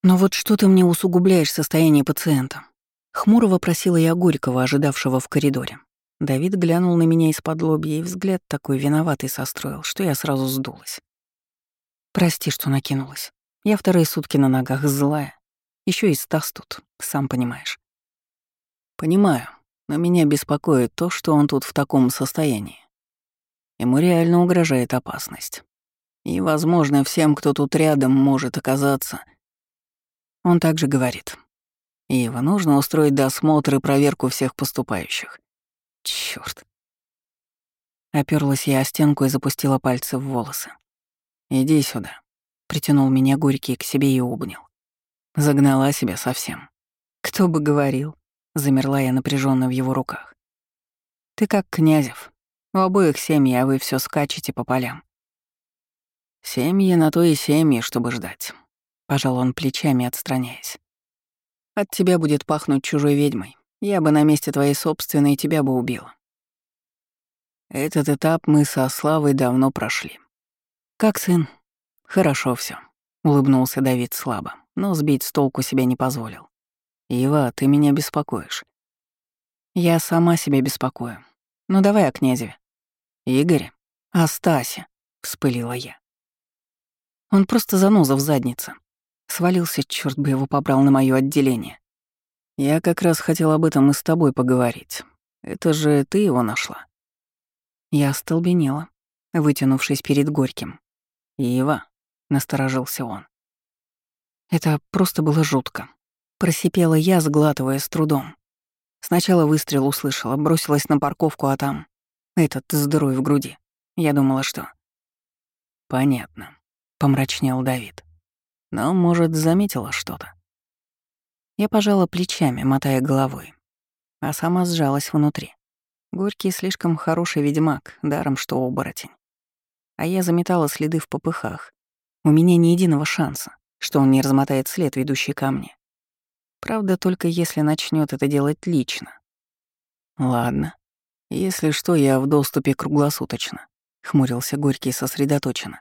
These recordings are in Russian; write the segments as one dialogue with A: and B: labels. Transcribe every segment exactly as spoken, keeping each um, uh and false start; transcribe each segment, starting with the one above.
A: «Но вот что ты мне усугубляешь состояние пациента?» Хмуро вопросила я Горького, ожидавшего в коридоре. Давид глянул на меня из-под лобья, и взгляд такой виноватый состроил, что я сразу сдулась. «Прости, что накинулась. Я вторые сутки на ногах, злая. Еще и Стас тут, сам понимаешь».
B: «Понимаю, но меня беспокоит то, что он тут в таком состоянии. Ему реально угрожает опасность. И, возможно, всем, кто тут рядом, может оказаться...»
A: Он также говорит.
B: «Ива, нужно устроить досмотр и проверку всех поступающих».
A: Чёрт. Оперлась я о стенку и запустила пальцы в волосы.
B: «Иди сюда»,
A: — притянул меня Горький к себе и обнял.
B: Загнала себя совсем.
A: «Кто бы говорил», — замерла я напряженно в его руках. «Ты как Князев. У обоих семьи, а вы все скачете по полям».
B: «Семьи на то и семьи, чтобы ждать»,
A: — пожал он плечами, отстраняясь. «От тебя будет пахнуть чужой ведьмой. Я бы на месте твоей собственной тебя бы убила».
B: «Этот этап мы со Славой давно прошли».
A: «Как сын?»
B: «Хорошо все,
A: улыбнулся Давид слабо, но сбить с толку себя не позволил.
B: «Ива, ты меня беспокоишь».
A: «Я сама себя беспокою. Ну давай о Князеве».
B: «Игорь?»
A: «О Стасе», — вспылила я. «Он просто заноза в заднице. Свалился, черт бы его побрал, на моё отделение».
B: «Я как раз хотел об этом и с тобой поговорить. Это же ты его нашла?»
A: Я остолбенела, вытянувшись перед Горьким.
B: «Ива», — насторожился он.
A: Это просто было жутко. Просипела я, сглатывая с трудом. Сначала выстрел услышала, бросилась на парковку, а там... Этот с дырой в груди. Я думала, что...
B: «Понятно», — помрачнел Давид. «Но, может, заметила что-то?»
A: Я пожала плечами, мотая головой, а сама сжалась внутри. Горький слишком хороший ведьмак, даром что оборотень. А я заметала следы в попыхах. У меня ни единого шанса, что он не размотает след, ведущий ко мне. Правда, только если начнет это делать лично.
B: «Ладно. Если что, я в доступе круглосуточно», — хмурился Горький сосредоточенно.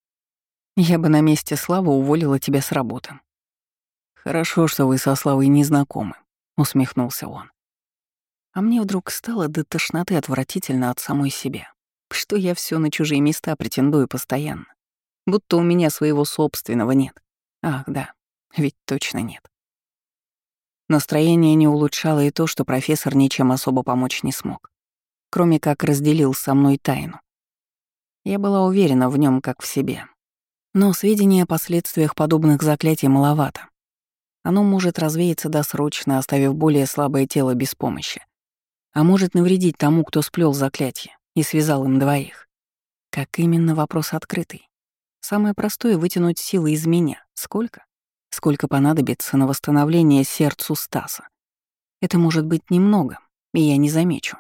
A: «Я бы на месте Славы уволила тебя с работы».
B: «Хорошо, что вы со Славой не знакомы», — усмехнулся он.
A: А мне вдруг стало до тошноты отвратительно от самой себя. Что я все на чужие места претендую постоянно. Будто у меня своего собственного нет. Ах, да, ведь точно нет. Настроение не улучшало и то, что профессор ничем особо помочь не смог, кроме как разделил со мной тайну. Я была уверена в нем как в себе. Но сведений о последствиях подобных заклятий маловато. Оно может развеяться досрочно, оставив более слабое тело без помощи. А может навредить тому, кто сплел заклятие и связал им двоих. Как именно, вопрос открытый. Самое простое — вытянуть силы из меня. Сколько? Сколько понадобится на восстановление сердцу Стаса. Это может быть немного, и я не замечу.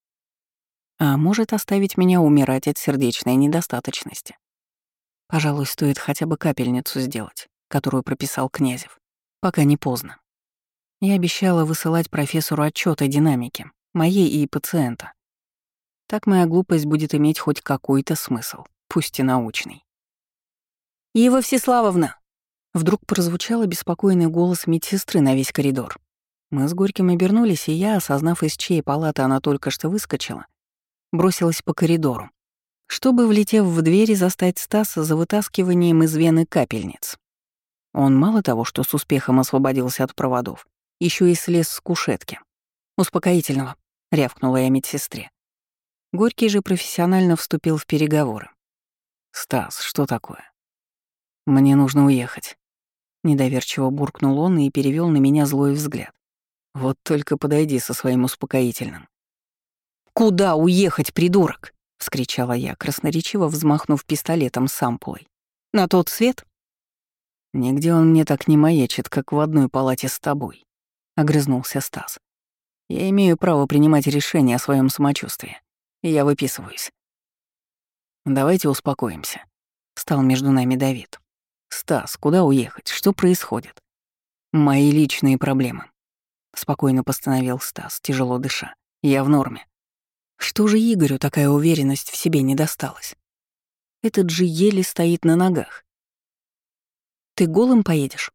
A: А может оставить меня умирать от сердечной недостаточности. Пожалуй, стоит хотя бы капельницу сделать, которую прописал Князев, пока не поздно. Я обещала высылать профессору отчет о динамике, моей и пациента. Так моя глупость будет иметь хоть какой-то смысл, пусть и научный. «Ива Всеславовна!» Вдруг прозвучал обеспокоенный голос медсестры на весь коридор. Мы с Горьким обернулись, и я, осознав, из чьей палаты она только что выскочила, бросилась по коридору, чтобы, влетев в дверь, застать Стаса за вытаскиванием из вены капельниц. Он мало того, что с успехом освободился от проводов, еще и слез с кушетки. «Успокоительного», — рявкнула я медсестре. Горький же профессионально вступил в переговоры.
B: «Стас, что такое?» «Мне нужно уехать».
A: Недоверчиво буркнул он и перевел на меня злой взгляд.
B: «Вот только подойди со своим успокоительным».
A: «Куда уехать, придурок?» — вскричала я, красноречиво взмахнув пистолетом с ампулой. «На тот свет?»
B: «Нигде он мне так не маячит, как в одной палате с тобой», — огрызнулся Стас. «Я имею право принимать решения о своем самочувствии. И я выписываюсь». «Давайте успокоимся», — встал между нами Давид. «Стас, куда уехать? Что происходит?» «Мои личные проблемы», — спокойно постановил Стас, тяжело дыша. «Я в норме». Что же Игорю такая уверенность в себе не досталась? Этот же еле стоит на ногах. «Ты голым поедешь?»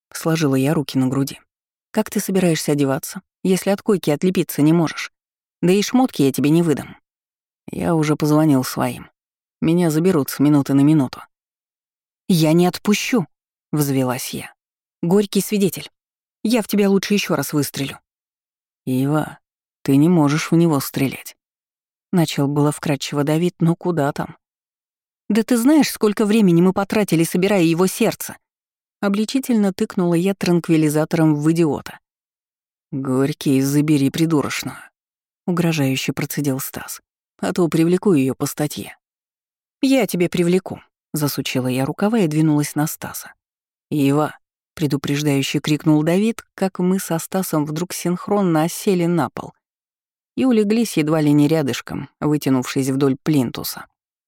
A: — сложила я руки на груди. «Как ты собираешься одеваться, если от койки отлепиться не можешь? Да и шмотки я тебе не выдам».
B: Я уже позвонил своим. Меня заберут с минуты на минуту.
A: «Я не отпущу», — взвилась я. «Горький свидетель. Я в тебя лучше еще раз выстрелю».
B: «Ива, ты не можешь в него стрелять».
A: Начал было вкратчиво Давид, но куда там? «Да ты знаешь, сколько времени мы потратили, собирая его сердце?» Обличительно тыкнула я транквилизатором в идиота.
B: «Горький, забери придурочную», — угрожающе процедил Стас. «А то привлеку ее по статье».
A: «Я тебе привлеку», — засучила я рукава и двинулась на Стаса.
B: «Ива»,
A: — предупреждающе крикнул Давид, как мы со Стасом вдруг синхронно осели на пол и улеглись едва ли не рядышком, вытянувшись вдоль плинтуса.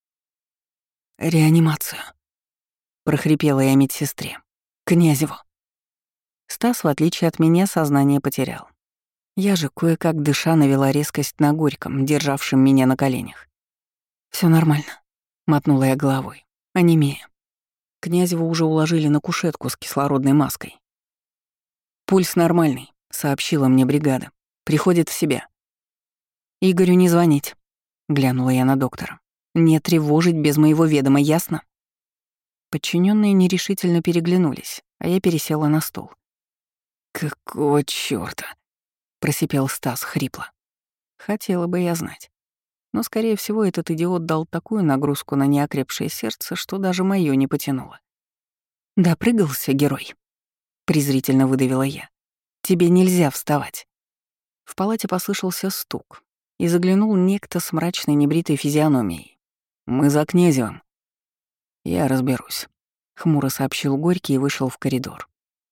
B: «Реанимацию», — прохрипела я медсестре. «Князеву».
A: Стас, в отличие от меня, сознание потерял. Я же, кое-как дыша, навела резкость на Горьком, державшем меня на коленях. Все нормально», — мотнула я головой. «Онемея». Князева уже уложили на кушетку с кислородной маской. «Пульс нормальный», — сообщила мне бригада. «Приходит в себя». «Игорю не звонить», — глянула я на доктора. «Не тревожить без моего ведома, ясно?» Подчиненные нерешительно переглянулись, а я пересела на стул.
B: «Какого чёрта?» — просипел Стас хрипло.
A: Хотела бы я знать. Но, скорее всего, этот идиот дал такую нагрузку на неокрепшее сердце, что даже моё не потянуло. «Допрыгался, герой», — презрительно выдавила я. «Тебе нельзя вставать». В палате послышался стук, и заглянул некто с мрачной небритой физиономией.
B: «Мы за Князевым». «Я разберусь», — хмуро сообщил Горький и вышел в коридор.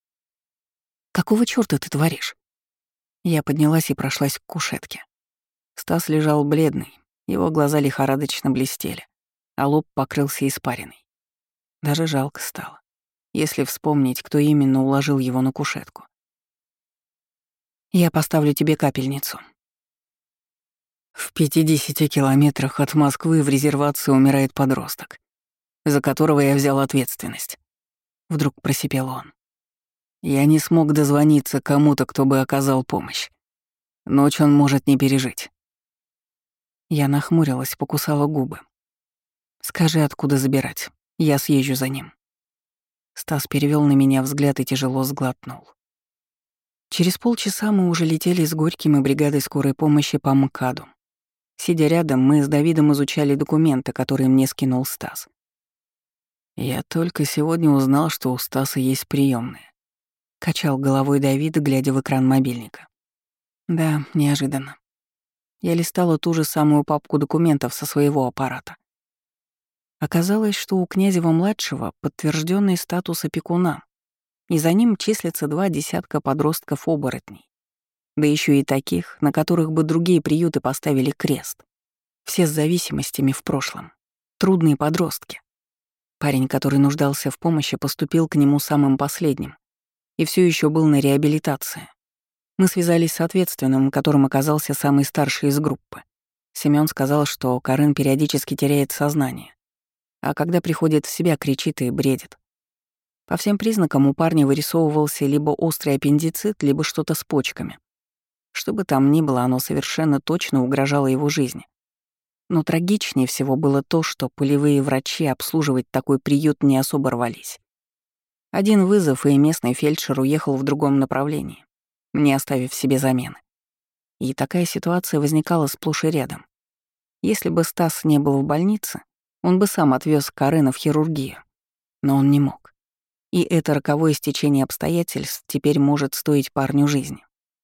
A: «Какого чёрта ты творишь?» Я поднялась и прошлась к кушетке. Стас лежал бледный, его глаза лихорадочно блестели, а лоб покрылся испариной. Даже жалко стало, если вспомнить, кто именно уложил его на кушетку. «Я поставлю тебе капельницу».
B: В пятидесяти километрах от Москвы в резервации умирает подросток, за которого я взял ответственность. Вдруг просипел он. Я не смог дозвониться кому-то, кто бы оказал помощь. Ночь он может не пережить.
A: Я нахмурилась, покусала губы. «Скажи, откуда забирать. Я съезжу за ним». Стас перевел на меня взгляд и тяжело сглотнул. Через полчаса мы уже летели с Горьким и бригадой скорой помощи по МКАДу. Сидя рядом, мы с Давидом изучали документы, которые мне скинул Стас.
B: «Я только сегодня узнал, что у Стаса есть приёмные», — качал головой Давид, глядя в экран мобильника.
A: Да, неожиданно. Я листала ту же самую папку документов со своего аппарата. Оказалось, что у Князева-младшего подтвержденный статус опекуна, и за ним числятся два десятка подростков-оборотней. Да еще и таких, на которых бы другие приюты поставили крест. Все с зависимостями в прошлом. Трудные подростки. Парень, который нуждался в помощи, поступил к нему самым последним и все еще был на реабилитации. Мы связались с ответственным, которым оказался самый старший из группы. Семён сказал, что Карын периодически теряет сознание, а когда приходит в себя, кричит и бредит. По всем признакам у парня вырисовывался либо острый аппендицит, либо что-то с почками. Что бы там ни было, оно совершенно точно угрожало его жизни. Но трагичнее всего было то, что полевые врачи обслуживать такой приют не особо рвались. Один вызов, и местный фельдшер уехал в другом направлении, не оставив себе замены. И такая ситуация возникала сплошь и рядом. Если бы Стас не был в больнице, он бы сам отвез Карена в хирургию. Но он не мог. И это роковое стечение обстоятельств теперь может стоить парню жизни.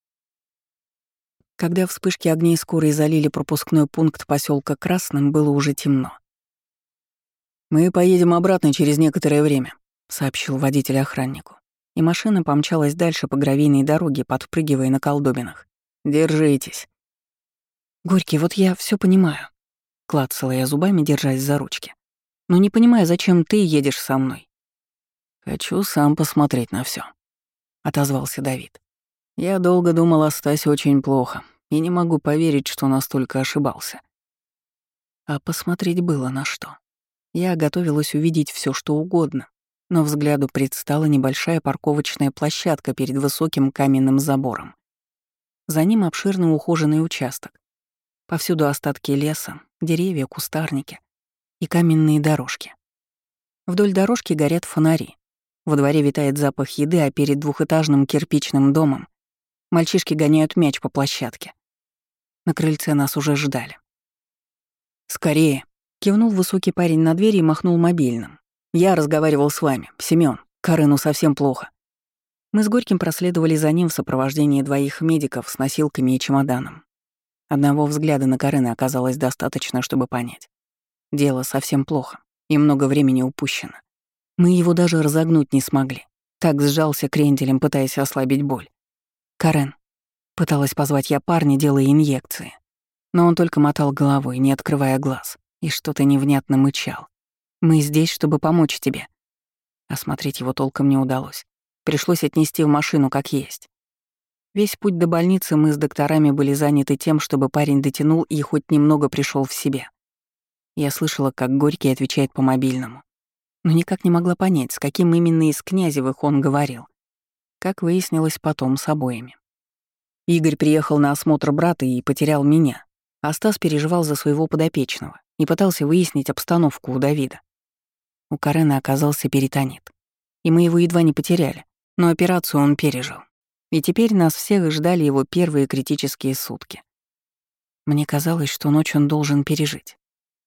A: Когда вспышки огней скорой залили пропускной пункт поселка Красным, было уже темно.
B: «Мы поедем обратно через некоторое время»,
A: — сообщил водитель охраннику. И машина помчалась дальше по гравийной дороге, подпрыгивая на колдобинах.
B: «Держитесь».
A: «Горький, вот я все понимаю», — клацала я зубами, держась за ручки. «Но не понимаю, зачем ты едешь со мной».
B: «Хочу сам посмотреть на все, отозвался Давид. «Я долго думал о Стасе очень плохо и не могу поверить, что настолько ошибался».
A: А посмотреть было на что. Я готовилась увидеть все, что угодно, но взгляду предстала небольшая парковочная площадка перед высоким каменным забором. За ним обширный ухоженный участок. Повсюду остатки леса, деревья, кустарники и каменные дорожки. Вдоль дорожки горят фонари. Во дворе витает запах еды, а перед двухэтажным кирпичным домом мальчишки гоняют мяч по площадке. На крыльце нас уже ждали. «Скорее!» — кивнул высокий парень на дверь и махнул мобильным. «Я разговаривал с вами, Семён. Карену совсем плохо». Мы с Горьким проследовали за ним в сопровождении двоих медиков с носилками и чемоданом. Одного взгляда на Карена оказалось достаточно, чтобы понять. Дело совсем плохо, и много времени упущено. Мы его даже разогнуть не смогли. Так сжался кренделем, пытаясь ослабить боль. «Карен». Пыталась позвать я парня, делая инъекции. Но он только мотал головой, не открывая глаз, и что-то невнятно мычал. «Мы здесь, чтобы помочь тебе». Осмотреть его толком не удалось. Пришлось отнести в машину как есть. Весь путь до больницы мы с докторами были заняты тем, чтобы парень дотянул и хоть немного пришел в себя. Я слышала, как Горький отвечает по мобильному, но никак не могла понять, с каким именно из Князевых он говорил. Как выяснилось потом, с обоими. Игорь приехал на осмотр брата и потерял меня, а Стас переживал за своего подопечного и пытался выяснить обстановку у Давида. У Карена оказался перитонит, и мы его едва не потеряли, но операцию он пережил. И теперь нас всех ждали его первые критические сутки. Мне казалось, что ночь он должен пережить.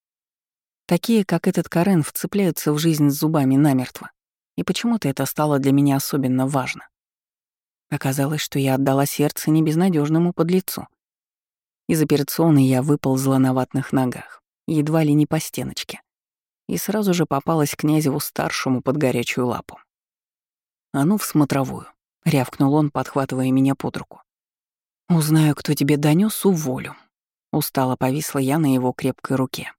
A: Такие, как этот Карен, вцепляются в жизнь с зубами намертво, и почему-то это стало для меня особенно важно. Оказалось, что я отдала сердце небезнадежному подлецу. Из операционной я выползла на ватных ногах, едва ли не по стеночке, и сразу же попалась Князеву-старшему под горячую лапу. «А ну в смотровую», — рявкнул он, подхватывая меня под руку. «Узнаю, кто тебе донёс, уволю». Устало повисла я на его крепкой руке.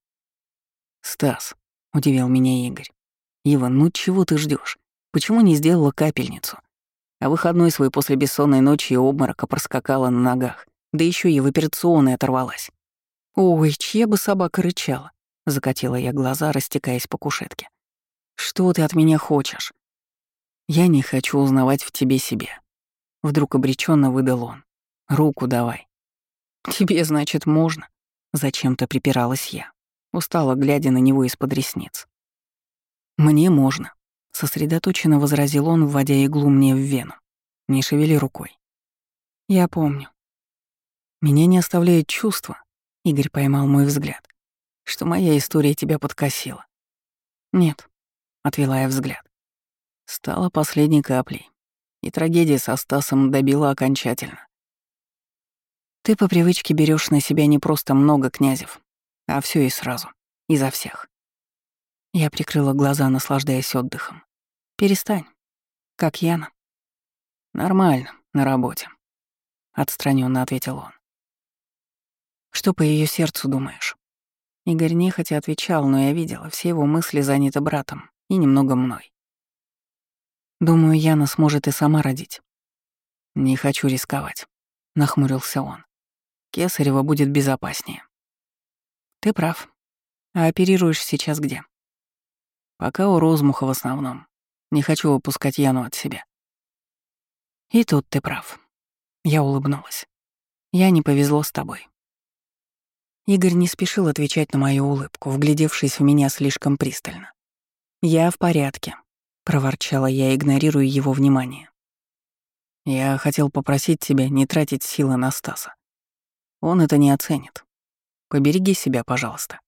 A: «Стас», — удивил меня Игорь. «Ива, ну чего ты ждёшь? Почему не сделала капельницу? А выходной свой после бессонной ночи и обморока проскакала на ногах, да ещё и в операционной оторвалась». «Ой, чья бы собака рычала?» — закатила я глаза, растекаясь по кушетке. «Что ты от меня хочешь?» «Я не хочу узнавать в тебе себя». Вдруг обреченно выдал он. «Руку давай». «Тебе, значит, можно?» Зачем-то припиралась я, устало глядя на него из-под ресниц. «Мне можно», — сосредоточенно возразил он, вводя иглу мне в вену. «Не шевели рукой». «Я помню». «Меня не оставляет чувство», — Игорь поймал мой взгляд, «что моя история тебя подкосила». «Нет», — отвела я взгляд. Стала последней каплей, и трагедия со Стасом добила окончательно. Ты по привычке берешь на себя не просто много князев, а все и сразу, и за всех. Я прикрыла глаза, наслаждаясь отдыхом. Перестань. Как Яна. Нормально, на работе. Отстраненно ответил он. Что по ее сердцу думаешь? Игорь нехотя отвечал, но я видела, все его мысли заняты братом и немного мной. Думаю, Яна сможет и сама родить. Не хочу рисковать, нахмурился он. Кесарева будет безопаснее. Ты прав. А оперируешь сейчас где? Пока у Розмуха в основном. Не хочу выпускать Яну от себя. И тут ты прав. Я улыбнулась. Я не повезло с тобой. Игорь не спешил отвечать на мою улыбку, вглядевшись в меня слишком пристально. «Я в порядке», — проворчала я, игнорируя его внимание. «Я хотел попросить тебя не тратить силы на Стаса. Он это не оценит. Побереги себя, пожалуйста».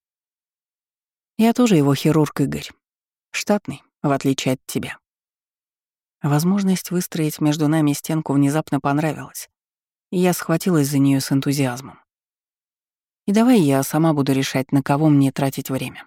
A: «Я тоже его хирург, Игорь. Штатный, в отличие от тебя». Возможность выстроить между нами стенку внезапно понравилась, и я схватилась за нее с энтузиазмом. И давай я сама буду решать, на кого мне тратить время.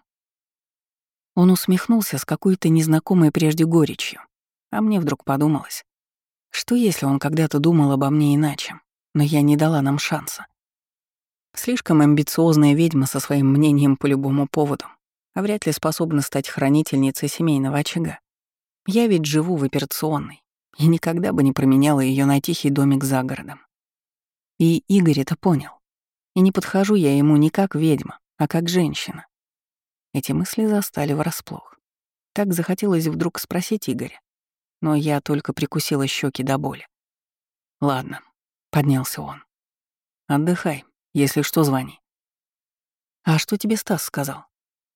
A: Он усмехнулся с какой-то незнакомой прежде горечью, а мне вдруг подумалось, что если он когда-то думал обо мне иначе, но я не дала нам шанса. Слишком амбициозная ведьма со своим мнением по любому поводу, а вряд ли способна стать хранительницей семейного очага. Я ведь живу в операционной и никогда бы не променяла ее на тихий домик за городом. И Игорь это понял. И не подхожу я ему не как ведьма, а как женщина. Эти мысли застали врасплох. Так захотелось вдруг спросить Игоря, но я только прикусила щеки до боли. «Ладно», — поднялся он. «Отдыхай, если что, звони». «А что тебе Стас сказал?»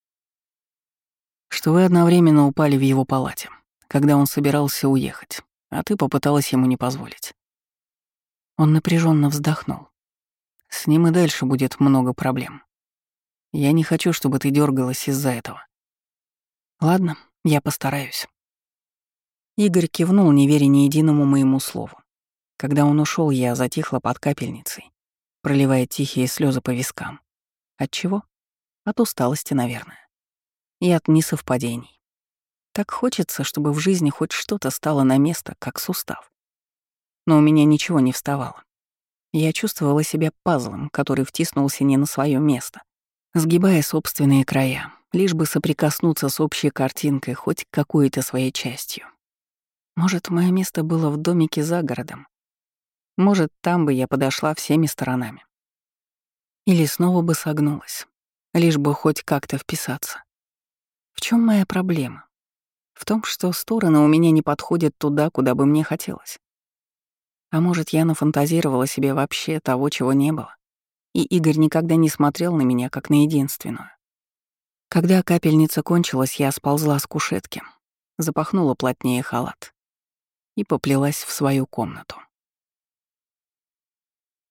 A: «Что вы одновременно упали в его палате, когда он собирался уехать, а ты попыталась ему не позволить». Он напряженно вздохнул. «С ним и дальше будет много проблем. Я не хочу, чтобы ты дергалась из-за этого». «Ладно, я постараюсь». Игорь кивнул, не веря ни единому моему слову. Когда он ушел, я затихла под капельницей, проливая тихие слезы по вискам. От чего? От усталости, наверное. И от несовпадений. Так хочется, чтобы в жизни хоть что-то стало на место, как сустав. Но у меня ничего не вставало. Я чувствовала себя пазлом, который втиснулся не на свое место, сгибая собственные края, лишь бы соприкоснуться с общей картинкой хоть какой-то своей частью. Может, мое место было в домике за городом. Может, там бы я подошла всеми сторонами. Или снова бы согнулась, лишь бы хоть как-то вписаться. В чем моя проблема? В том, что стороны у меня не подходят туда, куда бы мне хотелось. А может, я нафантазировала себе вообще того, чего не было, и Игорь никогда не смотрел на меня как на единственную. Когда капельница кончилась, я сползла с кушетки, запахнула плотнее халат и поплелась в свою комнату.